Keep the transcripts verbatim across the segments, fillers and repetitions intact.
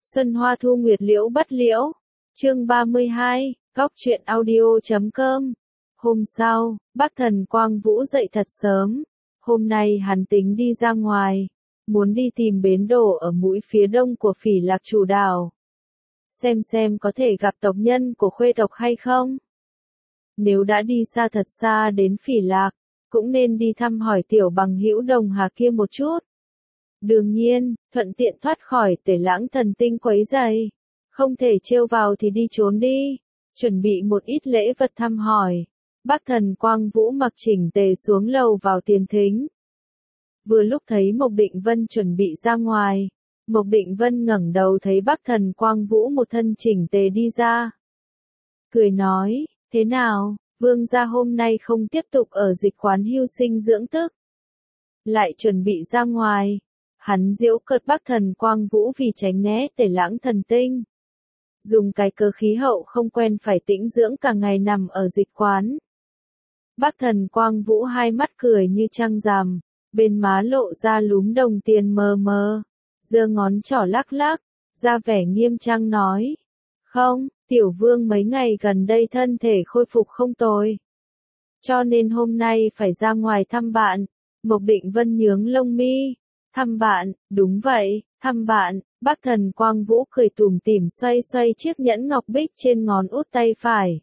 Xuân hoa thu nguyệt liễu bất liễu. Chương ba mươi hai, góc truyện audio chấm com. Hôm sau, Bắc Thần Quang Vũ dậy thật sớm. Hôm nay hắn tính đi ra ngoài, muốn đi tìm bến đổ ở mũi phía đông của Phỉ Lạc Chủ đảo. Xem xem có thể gặp tộc nhân của Khuê tộc hay không. Nếu đã đi xa thật xa đến Phỉ Lạc, cũng nên đi thăm hỏi tiểu bằng hữu Đồng Hà kia một chút. Đương nhiên, thuận tiện thoát khỏi Tể Lãng Thần Tinh quấy rầy. Không thể trêu vào thì đi trốn đi. Chuẩn bị một ít lễ vật thăm hỏi. Bắc Thần Quang Vũ mặc chỉnh tề xuống lầu vào tiền thính. Vừa lúc thấy Mộc Định Vân chuẩn bị ra ngoài, Mộc Định Vân ngẩng đầu thấy Bắc Thần Quang Vũ một thân chỉnh tề đi ra. Cười nói, thế nào, vương gia hôm nay không tiếp tục ở dịch quán hưu sinh dưỡng tức. Lại chuẩn bị ra ngoài. Hắn giễu cợt Bắc Thần Quang Vũ vì tránh né Tể Lãng Thần Tinh. Dùng cái cớ khí hậu không quen phải tĩnh dưỡng cả ngày nằm ở dịch quán. Bắc Thần Quang Vũ hai mắt cười như trăng rằm, bên má lộ ra lúm đồng tiền mờ mờ, giơ ngón trỏ lắc lắc, ra vẻ nghiêm trang nói. Không, tiểu vương mấy ngày gần đây thân thể khôi phục không tồi. Cho nên hôm nay phải ra ngoài thăm bạn. Mộc Định Vân nhướng lông mi. Thăm bạn, đúng vậy, thăm bạn. Bắc Thần Quang Vũ cười tủm tỉm xoay xoay chiếc nhẫn ngọc bích trên ngón út tay phải.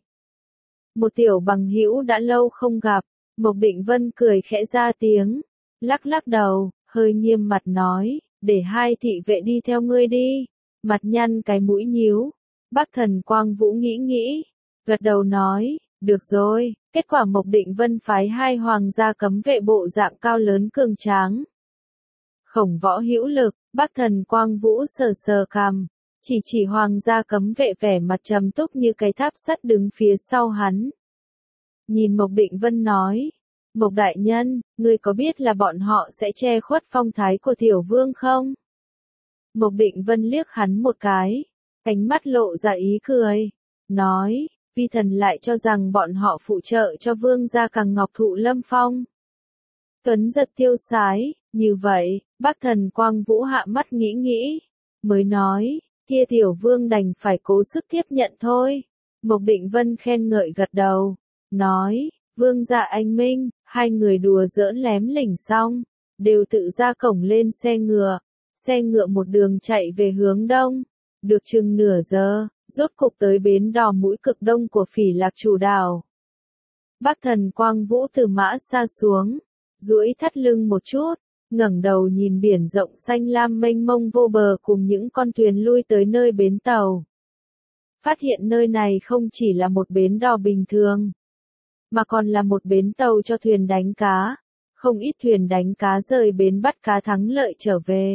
Một tiểu bằng hữu đã lâu không gặp. Mộc Định Vân cười khẽ ra tiếng, lắc lắc đầu, hơi nghiêm mặt nói, để hai thị vệ đi theo ngươi đi. Mặt nhăn cái mũi nhíu. Bắc Thần Quang Vũ nghĩ nghĩ, gật đầu nói, được rồi. Kết quả Mộc Định Vân phái hai hoàng gia cấm vệ bộ dạng cao lớn cường tráng. Khổng võ hữu lực. Bắc Thần Quang Vũ sờ sờ cằm, chỉ chỉ hoàng gia cấm vệ vẻ mặt trầm túc như cái tháp sắt đứng phía sau hắn. Nhìn Mộc Định Vân nói, Mộc đại nhân, ngươi có biết là bọn họ sẽ che khuất phong thái của tiểu vương không? Mộc Định Vân liếc hắn một cái, ánh mắt lộ ra ý cười, nói, vi thần lại cho rằng bọn họ phụ trợ cho vương gia càng ngọc thụ lâm phong. Tuấn giật tiêu sái, như vậy, Bắc Thần Quang Vũ hạ mắt nghĩ nghĩ, mới nói, kia tiểu vương đành phải cố sức tiếp nhận thôi. Mộc Định Vân khen ngợi gật đầu, nói, vương gia anh minh. Hai người đùa giỡn lém lỉnh xong, đều tự ra cổng lên xe ngựa. Xe ngựa một đường chạy về hướng đông, được chừng nửa giờ, rốt cục tới bến đò mũi cực đông của Phỉ Lạc Chủ đảo. Bắc Thần Quang Vũ từ mã xa xuống, duỗi thắt lưng một chút, ngẩng đầu nhìn biển rộng xanh lam mênh mông vô bờ cùng những con thuyền lui tới nơi bến tàu. Phát hiện nơi này không chỉ là một bến đò bình thường, mà còn là một bến tàu cho thuyền đánh cá. Không ít thuyền đánh cá rời bến bắt cá thắng lợi trở về,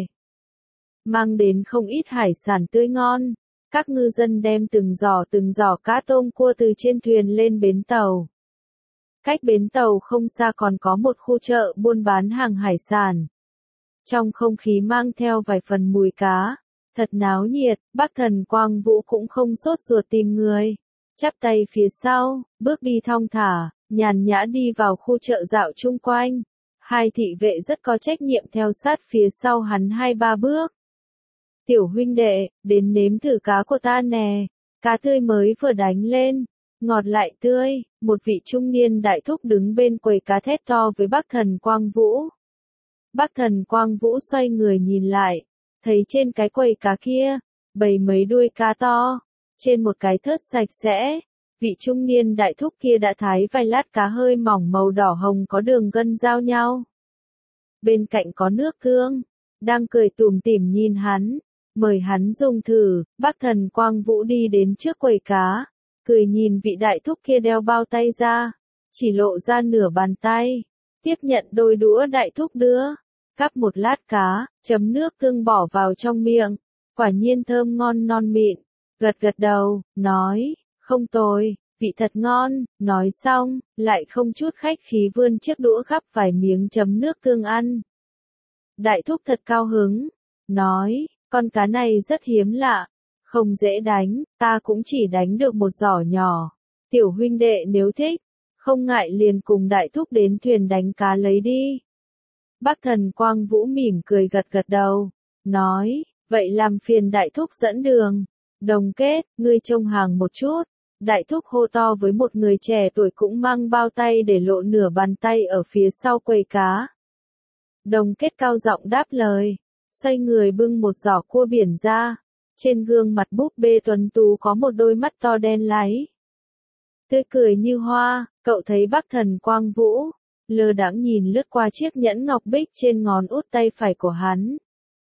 mang đến không ít hải sản tươi ngon. Các ngư dân đem từng giỏ từng giỏ cá tôm cua từ trên thuyền lên bến tàu. Cách bến tàu không xa còn có một khu chợ buôn bán hàng hải sản. Trong không khí mang theo vài phần mùi cá, thật náo nhiệt. Bắc Thần Quang Vũ cũng không sốt ruột tìm người, chắp tay phía sau, bước đi thong thả, nhàn nhã đi vào khu chợ dạo chung quanh. Hai thị vệ rất có trách nhiệm theo sát phía sau hắn hai ba bước. Tiểu huynh đệ, đến nếm thử cá của ta nè. Cá tươi mới vừa đánh lên, ngọt lại tươi. Một vị trung niên đại thúc đứng bên quầy cá thét to với Bắc Thần Quang Vũ. Bắc Thần Quang Vũ xoay người nhìn lại, thấy trên cái quầy cá kia, bày mấy đuôi cá to. Trên một cái thớt sạch sẽ, vị trung niên đại thúc kia đã thái vài lát cá hơi mỏng màu đỏ hồng có đường gân giao nhau. Bên cạnh có nước tương, đang cười tủm tỉm nhìn hắn, mời hắn dùng thử. Bắc Thần Quang Vũ đi đến trước quầy cá, cười nhìn vị đại thúc kia đeo bao tay ra, chỉ lộ ra nửa bàn tay, tiếp nhận đôi đũa đại thúc đưa, cắp một lát cá, chấm nước tương bỏ vào trong miệng, quả nhiên thơm ngon non mịn, gật gật đầu, nói, không tồi, vị thật ngon. Nói xong, lại không chút khách khí vươn chiếc đũa gắp vài miếng chấm nước tương ăn. Đại thúc thật cao hứng, nói, con cá này rất hiếm lạ, không dễ đánh, ta cũng chỉ đánh được một giỏ nhỏ. Tiểu huynh đệ nếu thích, không ngại liền cùng đại thúc đến thuyền đánh cá lấy đi. Bắc Thần Quang Vũ mỉm cười gật gật đầu, nói, vậy làm phiền đại thúc dẫn đường. Đồng kết, ngươi trông hàng một chút. Đại thúc hô to với một người trẻ tuổi cũng mang bao tay để lộ nửa bàn tay ở phía sau quầy cá. Đồng kết cao giọng đáp lời, xoay người bưng một giỏ cua biển ra. Trên gương mặt búp bê tuấn tú có một đôi mắt to đen láy. Tươi cười như hoa, cậu thấy Bắc Thần Quang Vũ, lơ đãng nhìn lướt qua chiếc nhẫn ngọc bích trên ngón út tay phải của hắn.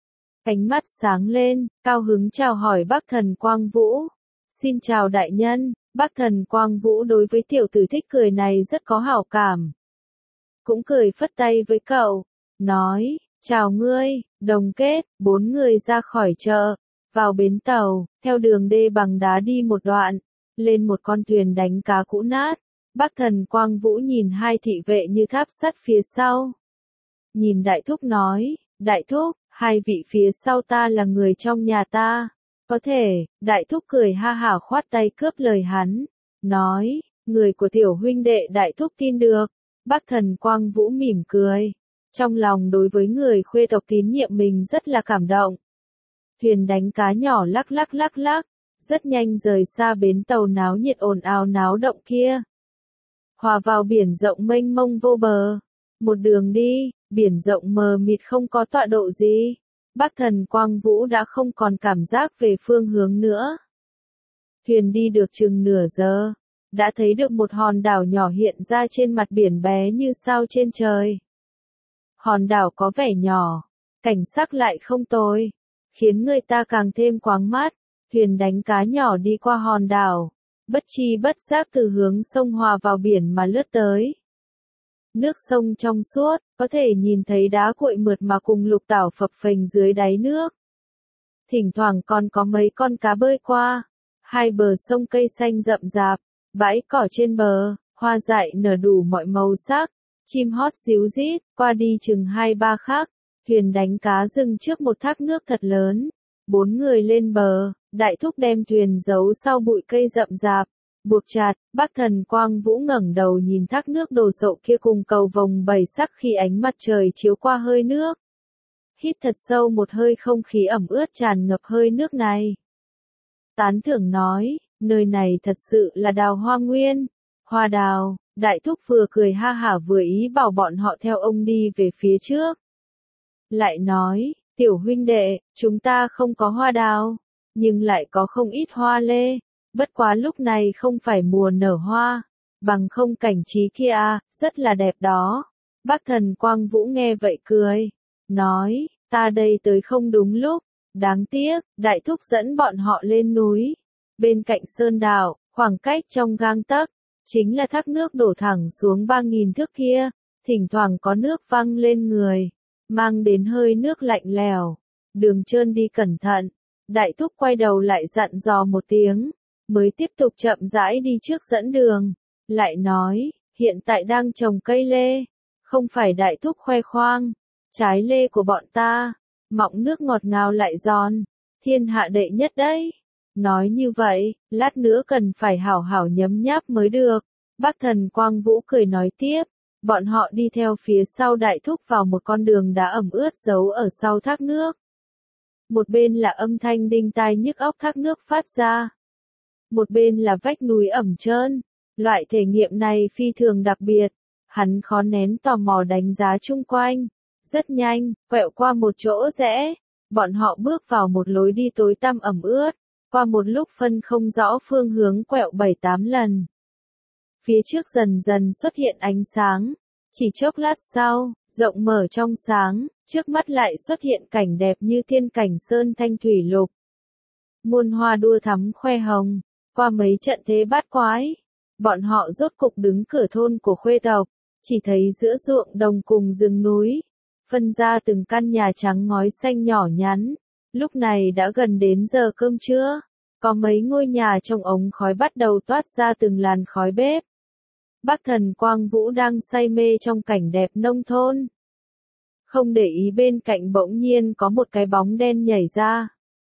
Ánh mắt sáng lên, cao hứng chào hỏi Bắc Thần Quang Vũ. Xin chào đại nhân. Bắc Thần Quang Vũ đối với tiểu tử thích cười này rất có hảo cảm. Cũng cười phất tay với cậu, nói, chào ngươi, đồng kết. Bốn người ra khỏi chợ, vào bến tàu, theo đường đê bằng đá đi một đoạn, lên một con thuyền đánh cá cũ nát. Bắc Thần Quang Vũ nhìn hai thị vệ như tháp sắt phía sau. Nhìn đại thúc nói, đại thúc, hai vị phía sau ta là người trong nhà ta. Có thể, đại thúc cười ha hả khoát tay cướp lời hắn. Nói, người của tiểu huynh đệ đại thúc tin được. Bắc Thần Quang Vũ mỉm cười. Trong lòng đối với người khuê tộc tín nhiệm mình rất là cảm động. Thuyền đánh cá nhỏ lắc lắc lắc lắc. Rất nhanh rời xa bến tàu náo nhiệt ồn ào náo động kia. Hòa vào biển rộng mênh mông vô bờ. Một đường đi, biển rộng mờ mịt không có tọa độ gì. Bắc Thần Quang Vũ đã không còn cảm giác về phương hướng nữa. Thuyền đi được chừng nửa giờ, đã thấy được một hòn đảo nhỏ hiện ra trên mặt biển bé như sao trên trời. Hòn đảo có vẻ nhỏ, cảnh sắc lại không tồi, khiến người ta càng thêm quáng mắt. Thuyền đánh cá nhỏ đi qua hòn đảo, bất chi bất giác từ hướng sông hòa vào biển mà lướt tới. Nước sông trong suốt, có thể nhìn thấy đá cuội mượt mà cùng lục tảo phập phềnh dưới đáy nước. Thỉnh thoảng còn có mấy con cá bơi qua. Hai bờ sông cây xanh rậm rạp, bãi cỏ trên bờ, hoa dại nở đủ mọi màu sắc, chim hót ríu rít. Qua đi chừng hai ba khắc, thuyền đánh cá dừng trước một thác nước thật lớn. Bốn người lên bờ, đại thúc đem thuyền giấu sau bụi cây rậm rạp. Buộc chặt, Bắc Thần Quang Vũ ngẩng đầu nhìn thác nước đồ sộ kia cùng cầu vồng bảy sắc khi ánh mặt trời chiếu qua hơi nước. Hít thật sâu một hơi không khí ẩm ướt tràn ngập hơi nước này. Tán thưởng nói, nơi này thật sự là đào hoa nguyên. Hoa đào, đại thúc vừa cười ha hả vừa ý bảo bọn họ theo ông đi về phía trước. Lại nói, tiểu huynh đệ, chúng ta không có hoa đào, nhưng lại có không ít hoa lê. Bất quá lúc này không phải mùa nở hoa, bằng không cảnh trí kia à, rất là đẹp đó. Bắc Thần Quang Vũ nghe vậy cười, nói, ta đây tới không đúng lúc, đáng tiếc, đại thúc dẫn bọn họ lên núi. Bên cạnh sơn đảo, khoảng cách trong gang tấc, chính là thác nước đổ thẳng xuống ba nghìn thước kia, thỉnh thoảng có nước văng lên người, mang đến hơi nước lạnh lèo. Đường trơn đi cẩn thận, đại thúc quay đầu lại dặn dò một tiếng. Mới tiếp tục chậm rãi đi trước dẫn đường, lại nói, hiện tại đang trồng cây lê, không phải đại thúc khoe khoang, trái lê của bọn ta, mọng nước ngọt ngào lại giòn, thiên hạ đệ nhất đấy. Nói như vậy, lát nữa cần phải hảo hảo nhấm nháp mới được. Bắc Thần Quang Vũ cười nói tiếp, bọn họ đi theo phía sau đại thúc vào một con đường đá ẩm ướt giấu ở sau thác nước. Một bên là âm thanh đinh tai nhức óc thác nước phát ra. Một bên là vách núi ẩm trơn. Loại thể nghiệm này phi thường đặc biệt. Hắn khó nén tò mò đánh giá chung quanh. Rất nhanh, quẹo qua một chỗ rẽ. Bọn họ bước vào một lối đi tối tăm ẩm ướt. Qua một lúc phân không rõ phương hướng quẹo bảy tám lần. Phía trước dần dần xuất hiện ánh sáng. Chỉ chốc lát sau, rộng mở trong sáng, trước mắt lại xuất hiện cảnh đẹp như thiên cảnh sơn thanh thủy lục. Muôn hoa đua thắm khoe hồng. Qua mấy trận thế bát quái, bọn họ rốt cục đứng cửa thôn của khuê tộc, chỉ thấy giữa ruộng đồng cùng rừng núi, phân ra từng căn nhà trắng ngói xanh nhỏ nhắn. Lúc này đã gần đến giờ cơm trưa, có mấy ngôi nhà trong ống khói bắt đầu toát ra từng làn khói bếp. Bắc Thần Quang Vũ đang say mê trong cảnh đẹp nông thôn. Không để ý bên cạnh bỗng nhiên có một cái bóng đen nhảy ra.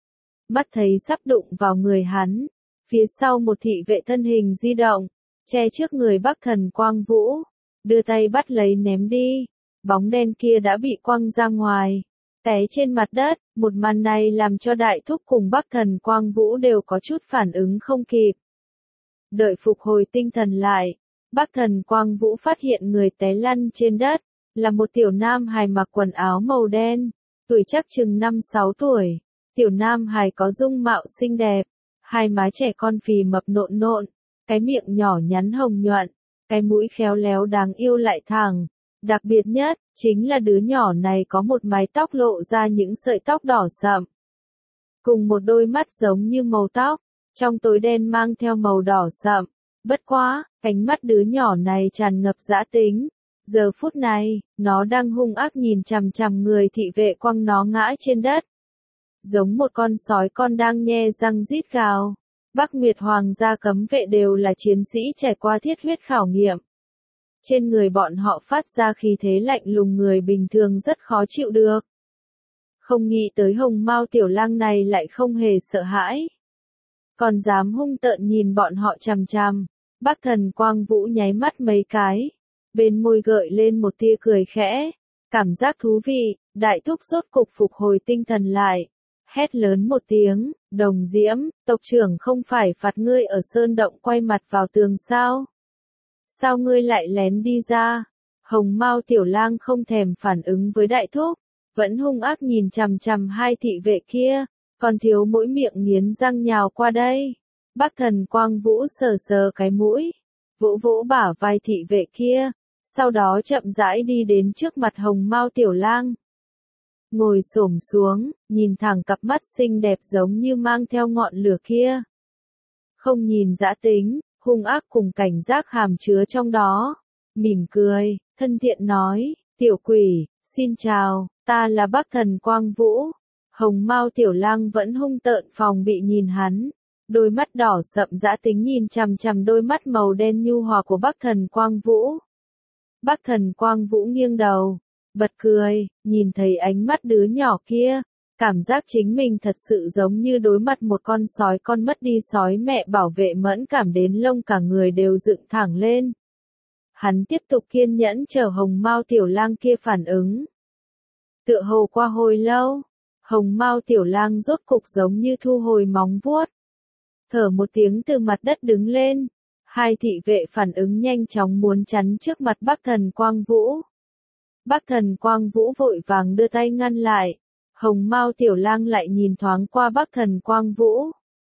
Mắt thấy sắp đụng vào người hắn. Phía sau một thị vệ thân hình di động, che trước người Bắc Thần Quang Vũ, đưa tay bắt lấy ném đi. Bóng đen kia đã bị quăng ra ngoài. té trên mặt đất. Một màn này làm cho Đại Thúc cùng Bắc Thần Quang Vũ đều có chút phản ứng không kịp. Đợi phục hồi tinh thần lại, Bắc Thần Quang Vũ phát hiện người té lăn trên đất, là một tiểu nam hài mặc quần áo màu đen, tuổi chắc chừng năm sáu tuổi. Tiểu nam hài có dung mạo xinh đẹp, hai má trẻ con phì mập nộn nộn, cái miệng nhỏ nhắn hồng nhuận, cái mũi khéo léo đáng yêu lại thẳng. Đặc biệt nhất, chính là đứa nhỏ này có một mái tóc lộ ra những sợi tóc đỏ sậm. Cùng một đôi mắt giống như màu tóc, trong tối đen mang theo màu đỏ sậm. Bất quá, cánh mắt đứa nhỏ này tràn ngập dã tính. Giờ phút này, nó đang hung ác nhìn chằm chằm người thị vệ quăng nó ngã trên đất. Giống một con sói con đang nhe răng rít gào. Bắc Nguyệt Hoàng gia cấm vệ đều là chiến sĩ trải qua thiết huyết khảo nghiệm. Trên người bọn họ phát ra khí thế lạnh lùng người bình thường rất khó chịu được. Không nghĩ tới Hồng Mao tiểu lang này lại không hề sợ hãi. Còn dám hung tợn nhìn bọn họ chằm chằm. Bắc Thần Quang Vũ nháy mắt mấy cái. Bên môi gợi lên một tia cười khẽ. Cảm giác thú vị, Đại Thúc rốt cục phục hồi tinh thần lại. Hét lớn một tiếng, Đồng Diễm, tộc trưởng không phải phạt ngươi ở sơn động quay mặt vào tường sao? Sao ngươi lại lén đi ra? Hồng Mao tiểu lang không thèm phản ứng với Đại Thúc, vẫn hung ác nhìn chằm chằm hai thị vệ kia, còn thiếu mỗi miệng nghiến răng nhào qua đây. Bắc Thần Quang Vũ sờ sờ cái mũi, vỗ vỗ bả vai thị vệ kia, sau đó chậm rãi đi đến trước mặt Hồng Mao tiểu lang. Ngồi xổm xuống, nhìn thẳng cặp mắt xinh đẹp giống như mang theo ngọn lửa kia. Không nhìn dã tính, hung ác cùng cảnh giác hàm chứa trong đó. Mỉm cười, thân thiện nói, tiểu quỷ, xin chào, ta là Bắc Thần Quang Vũ. Hồng Mao tiểu lang vẫn hung tợn phòng bị nhìn hắn. Đôi mắt đỏ sậm dã tính nhìn chằm chằm đôi mắt màu đen nhu hòa của Bắc Thần Quang Vũ. Bắc Thần Quang Vũ nghiêng đầu, bật cười, nhìn thấy ánh mắt đứa nhỏ kia, cảm giác chính mình thật sự giống như đối mặt một con sói con mất đi sói mẹ bảo vệ mẫn cảm đến lông cả người đều dựng thẳng lên. Hắn tiếp tục kiên nhẫn chờ Hồng Mao tiểu lang kia phản ứng. Tựa hồ qua hồi lâu, Hồng Mao tiểu lang rốt cục giống như thu hồi móng vuốt. Thở một tiếng từ mặt đất đứng lên, hai thị vệ phản ứng nhanh chóng muốn chắn trước mặt Bắc Thần Quang Vũ. Bắc Thần Quang Vũ vội vàng đưa tay ngăn lại, Hồng Mao tiểu lang lại nhìn thoáng qua Bắc Thần Quang Vũ.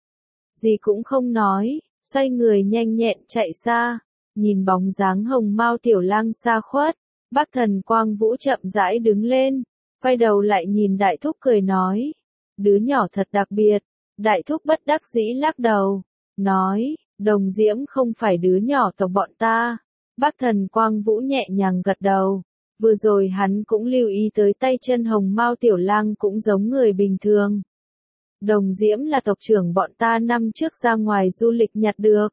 Gì cũng không nói, xoay người nhanh nhẹn chạy xa, nhìn bóng dáng Hồng Mao tiểu lang xa khuất, Bắc Thần Quang Vũ chậm rãi đứng lên, quay đầu lại nhìn Đại Thúc cười nói, đứa nhỏ thật đặc biệt. Đại Thúc bất đắc dĩ lắc đầu, nói, Đồng Diễm không phải đứa nhỏ tộc bọn ta. Bắc Thần Quang Vũ nhẹ nhàng gật đầu, vừa rồi hắn cũng lưu ý tới tay chân Hồng Mao tiểu lang cũng giống người bình thường. Đồng Diễm là tộc trưởng bọn ta năm trước ra ngoài du lịch nhặt được.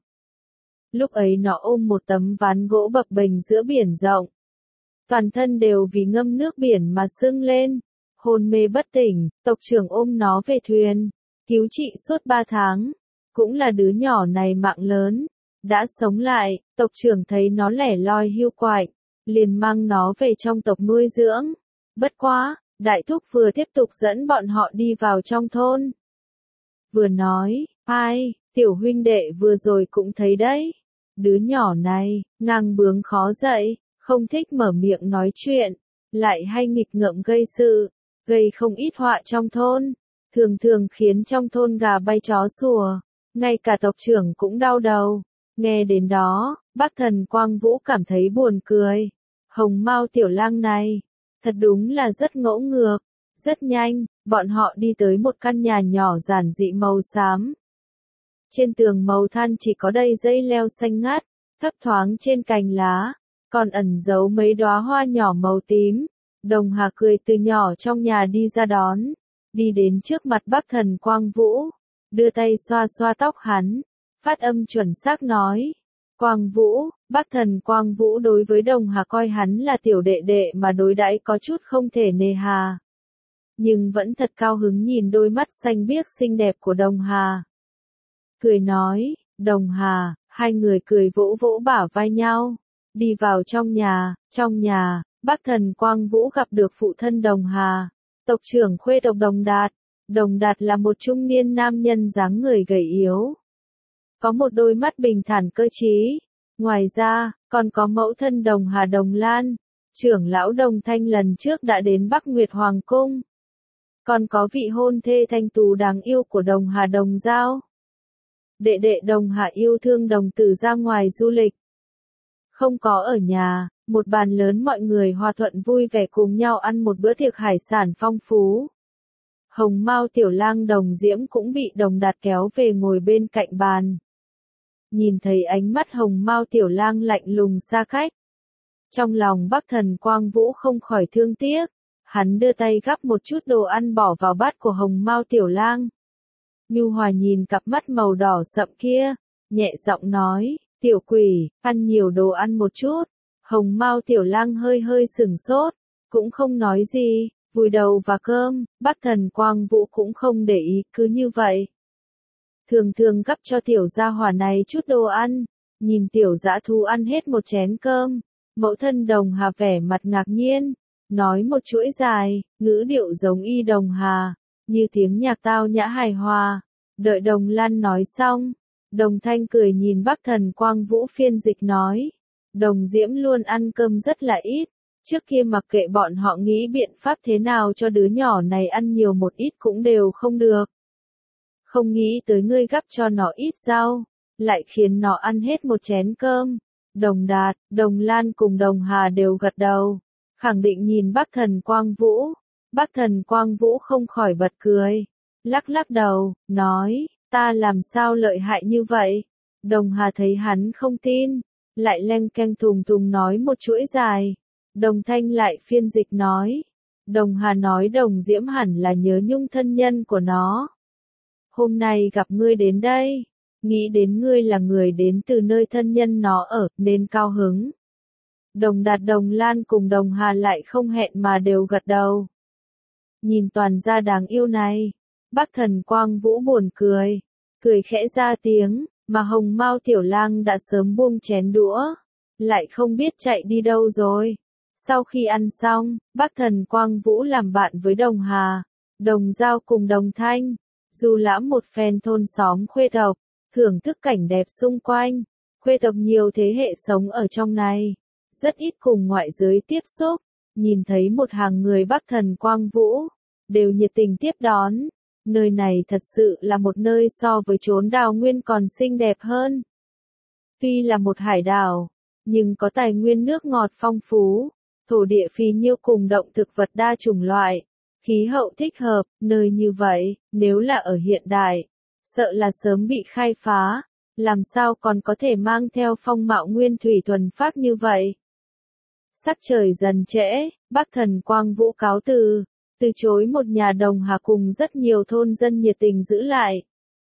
Lúc ấy nó ôm một tấm ván gỗ bập bềnh giữa biển rộng. Toàn thân đều vì ngâm nước biển mà sưng lên, hôn mê bất tỉnh, tộc trưởng ôm nó về thuyền. Cứu trị suốt ba tháng, cũng là đứa nhỏ này mạng lớn, đã sống lại, tộc trưởng thấy nó lẻ loi hiu quạnh, liền mang nó về trong tộc nuôi dưỡng. Bất quá, Đại Thúc vừa tiếp tục dẫn bọn họ đi vào trong thôn. Vừa nói, ai, tiểu huynh đệ vừa rồi cũng thấy đấy, đứa nhỏ này, ngang bướng khó dạy, không thích mở miệng nói chuyện, lại hay nghịch ngợm gây sự, gây không ít họa trong thôn. Thường thường khiến trong thôn gà bay chó sủa, ngay cả tộc trưởng cũng đau đầu. Nghe đến đó, Bắc Thần Quang Vũ cảm thấy buồn cười. Hồng Mao tiểu lang này, thật đúng là rất ngỗ ngược. Rất nhanh, bọn họ đi tới một căn nhà nhỏ giản dị màu xám. Trên tường màu than chỉ có đầy dây leo xanh ngắt, thấp thoáng trên cành lá, còn ẩn giấu mấy đóa hoa nhỏ màu tím. Đồng Hà cười từ nhỏ trong nhà đi ra đón. Đi đến trước mặt Bắc Thần Quang Vũ, đưa tay xoa xoa tóc hắn, phát âm chuẩn xác nói, Quang Vũ. Bắc Thần Quang Vũ đối với Đồng Hà coi hắn là tiểu đệ đệ mà đối đãi có chút không thể nề hà. Nhưng vẫn thật cao hứng nhìn đôi mắt xanh biếc xinh đẹp của Đồng Hà. Cười nói, Đồng Hà, hai người cười vỗ vỗ bả vai nhau, đi vào trong nhà. Trong nhà, Bắc Thần Quang Vũ gặp được phụ thân Đồng Hà. Tộc trưởng Khuê tộc Đồng Đạt. Đồng Đạt là một trung niên nam nhân dáng người gầy yếu. Có một đôi mắt bình thản cơ trí. Ngoài ra, còn có mẫu thân Đồng Hà Đồng Lan. Trưởng lão Đồng Thanh lần trước đã đến Bắc Nguyệt Hoàng Cung. Còn có vị hôn thê thanh tú đáng yêu của Đồng Hà Đồng Giao. Đệ đệ Đồng Hà yêu thương Đồng Tử ra ngoài du lịch. Không có ở nhà, một bàn lớn mọi người hòa thuận vui vẻ cùng nhau ăn một bữa tiệc hải sản phong phú. Hồng Mao Tiểu Lang Đồng Diễm cũng bị Đồng Đạt kéo về ngồi bên cạnh bàn. Nhìn thấy ánh mắt Hồng Mao Tiểu Lang lạnh lùng xa cách. Trong lòng Bắc Thần Quang Vũ không khỏi thương tiếc, hắn đưa tay gắp một chút đồ ăn bỏ vào bát của Hồng Mao Tiểu Lang. Nhu Hòa nhìn cặp mắt màu đỏ sậm kia, nhẹ giọng nói, tiểu quỷ, ăn nhiều đồ ăn một chút. Hồng Mao Tiểu Lang hơi hơi sửng sốt, cũng không nói gì, vùi đầu vào cơm. Bắc Thần Quang Vũ cũng không để ý, cứ như vậy. Thường thường gắp cho tiểu gia hỏa này chút đồ ăn, nhìn tiểu dã thú ăn hết một chén cơm. Mẫu thân Đồng Hà vẻ mặt ngạc nhiên, nói một chuỗi dài, ngữ điệu giống y Đồng Hà, như tiếng nhạc tao nhã hài hòa. Đợi Đồng Lan nói xong, Đồng Thanh cười nhìn Bắc Thần Quang Vũ phiên dịch nói, Đồng Diễm luôn ăn cơm rất là ít, trước kia mặc kệ bọn họ nghĩ biện pháp thế nào cho đứa nhỏ này ăn nhiều một ít cũng đều không được. Không nghĩ tới ngươi gắp cho nó ít rau, lại khiến nó ăn hết một chén cơm. Đồng Đạt, Đồng Lan cùng Đồng Hà đều gật đầu, khẳng định nhìn Bắc Thần Quang Vũ. Bắc Thần Quang Vũ không khỏi bật cười, lắc lắc đầu, nói, ta làm sao lợi hại như vậy? Đồng Hà thấy hắn không tin, lại leng keng thùng thùng nói một chuỗi dài. Đồng Thanh lại phiên dịch nói, Đồng Hà nói Đồng Diễm hẳn là nhớ nhung thân nhân của nó. Hôm nay gặp ngươi đến đây, nghĩ đến ngươi là người đến từ nơi thân nhân nó ở, nên cao hứng. Đồng Đạt Đồng Lan cùng Đồng Hà lại không hẹn mà đều gật đầu. Nhìn toàn gia đáng yêu này, Bắc Thần Quang Vũ buồn cười, cười khẽ ra tiếng, mà Hồng Mao Tiểu Lang đã sớm buông chén đũa, lại không biết chạy đi đâu rồi. Sau khi ăn xong, Bắc Thần Quang Vũ làm bạn với Đồng Hà, Đồng Giao cùng Đồng Thanh, du lãm một phen thôn xóm Khuê tộc, thưởng thức cảnh đẹp xung quanh. Khuê tộc nhiều thế hệ sống ở trong này, rất ít cùng ngoại giới tiếp xúc, nhìn thấy một hàng người Bắc Thần Quang Vũ, đều nhiệt tình tiếp đón. Nơi này thật sự là một nơi so với chốn đào nguyên còn xinh đẹp hơn. Tuy là một hải đảo, nhưng có tài nguyên nước ngọt phong phú, thổ địa phì nhiêu cùng động thực vật đa chủng loại, khí hậu thích hợp. Nơi như vậy, nếu là ở hiện đại, sợ là sớm bị khai phá, làm sao còn có thể mang theo phong mạo nguyên thủy thuần phác như vậy. Sắc trời dần trễ, Bắc Thần Quang Vũ cáo từ, từ chối một nhà Đồng Hà cùng rất nhiều thôn dân nhiệt tình giữ lại.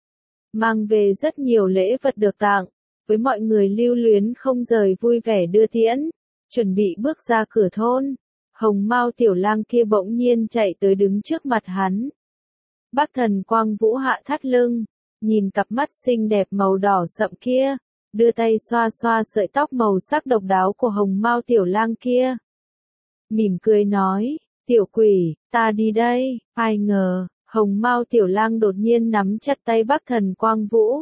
Mang về rất nhiều lễ vật được tặng, với mọi người lưu luyến không rời vui vẻ đưa tiễn, chuẩn bị bước ra cửa thôn. Hồng Mao Tiểu Lang kia bỗng nhiên chạy tới đứng trước mặt hắn. Bắc Thần Quang Vũ hạ thắt lưng, nhìn cặp mắt xinh đẹp màu đỏ sậm kia, đưa tay xoa xoa sợi tóc màu sắc độc đáo của Hồng Mao Tiểu Lang kia. Mỉm cười nói, tiểu quỷ, ta đi đây. Ai ngờ, Hồng Mao Tiểu Lang đột nhiên nắm chặt tay Bắc Thần Quang Vũ.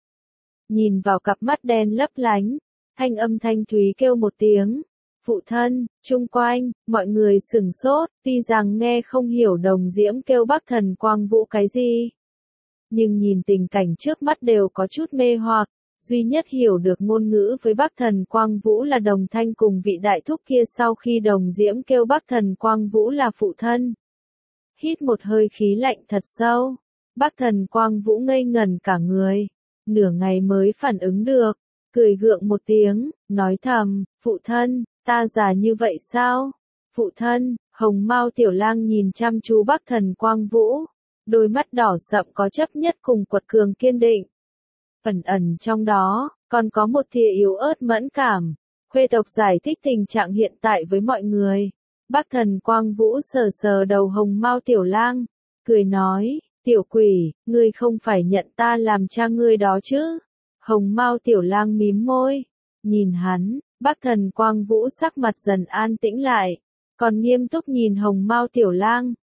Nhìn vào cặp mắt đen lấp lánh, thanh âm thanh thúy kêu một tiếng, phụ thân. Chung quanh, mọi người sửng sốt, tuy rằng nghe không hiểu Đồng Diễm kêu Bắc Thần Quang Vũ cái gì. Nhưng nhìn tình cảnh trước mắt đều có chút mê hoặc, duy nhất hiểu được ngôn ngữ với Bắc Thần Quang Vũ là Đồng Thanh cùng vị đại thúc kia sau khi Đồng Diễm kêu Bắc Thần Quang Vũ là phụ thân. Hít một hơi khí lạnh thật sâu, Bắc Thần Quang Vũ ngây ngẩn cả người, nửa ngày mới phản ứng được, cười gượng một tiếng, nói thầm, phụ thân, ta già như vậy sao? Phụ thân. Hồng Mao Tiểu Lang nhìn chăm chú Bắc Thần Quang Vũ, đôi mắt đỏ sậm có chấp nhất cùng quật cường kiên định. Ẩn ẩn trong đó, còn có một tia yếu ớt mẫn cảm. Khuê tộc giải thích tình trạng hiện tại với mọi người. Bắc Thần Quang Vũ sờ sờ đầu Hồng Mao Tiểu Lang, cười nói, tiểu quỷ, ngươi không phải nhận ta làm cha ngươi đó chứ? Hồng Mao Tiểu Lang mím môi, nhìn hắn. Bắc Thần Quang Vũ sắc mặt dần an tĩnh lại, còn nghiêm túc nhìn Hồng Mao Tiểu Lang,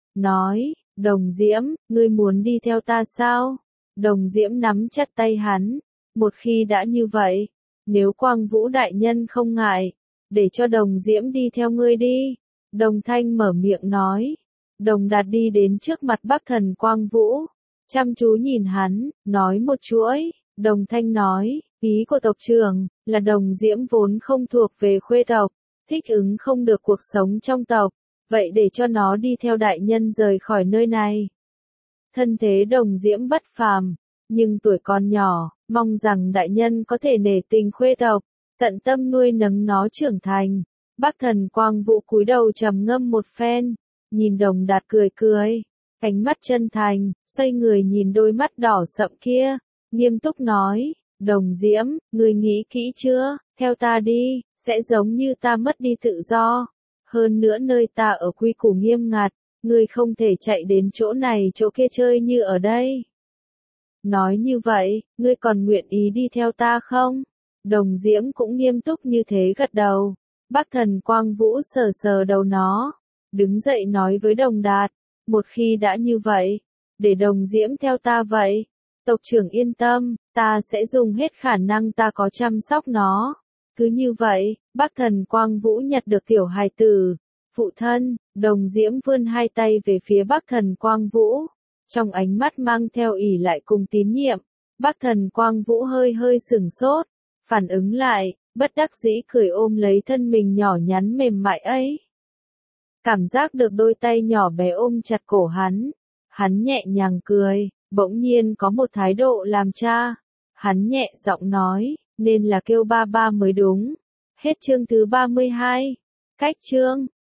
nói, Đồng Diễm, ngươi muốn đi theo ta sao? Đồng Diễm nắm chặt tay hắn, một khi đã như vậy, nếu Quang Vũ đại nhân không ngại, để cho Đồng Diễm đi theo ngươi đi. Đồng Thanh mở miệng nói, Đồng Đạt đi đến trước mặt Bắc Thần Quang Vũ, chăm chú nhìn hắn, nói một chuỗi. Đồng Thanh nói, ý của tộc trưởng là Đồng Diễm vốn không thuộc về khuê tộc, thích ứng không được cuộc sống trong tộc, vậy để cho nó đi theo đại nhân rời khỏi nơi này. Thân thế Đồng Diễm bất phàm, nhưng tuổi còn nhỏ, mong rằng đại nhân có thể nể tình khuê tộc, tận tâm nuôi nấng nó trưởng thành. Bắc Thần Quang Vũ cúi đầu trầm ngâm một phen, nhìn Đồng Đạt cười cười, ánh mắt chân thành, xoay người nhìn đôi mắt đỏ sậm kia, nghiêm túc nói, Đồng Diễm, ngươi nghĩ kỹ chưa, theo ta đi, sẽ giống như ta mất đi tự do. Hơn nữa nơi ta ở quy củ nghiêm ngặt, ngươi không thể chạy đến chỗ này chỗ kia chơi như ở đây. Nói như vậy, ngươi còn nguyện ý đi theo ta không? Đồng Diễm cũng nghiêm túc như thế gật đầu. Bắc Thần Quang Vũ sờ sờ đầu nó, đứng dậy nói với Đồng Đạt, một khi đã như vậy, để Đồng Diễm theo ta vậy. Tộc trưởng yên tâm, ta sẽ dùng hết khả năng ta có chăm sóc nó. Cứ như vậy, Bắc Thần Quang Vũ nhặt được tiểu hài tử. Phụ thân, Đồng Diễm vươn hai tay về phía Bắc Thần Quang Vũ, trong ánh mắt mang theo ỷ lại cùng tín nhiệm. Bắc Thần Quang Vũ hơi hơi sửng sốt, phản ứng lại, bất đắc dĩ cười ôm lấy thân mình nhỏ nhắn mềm mại ấy. Cảm giác được đôi tay nhỏ bé ôm chặt cổ hắn, hắn nhẹ nhàng cười, bỗng nhiên có một thái độ làm cha. Hắn nhẹ giọng nói, nên là kêu ba ba mới đúng. Hết chương thứ ba mươi hai. Cách chương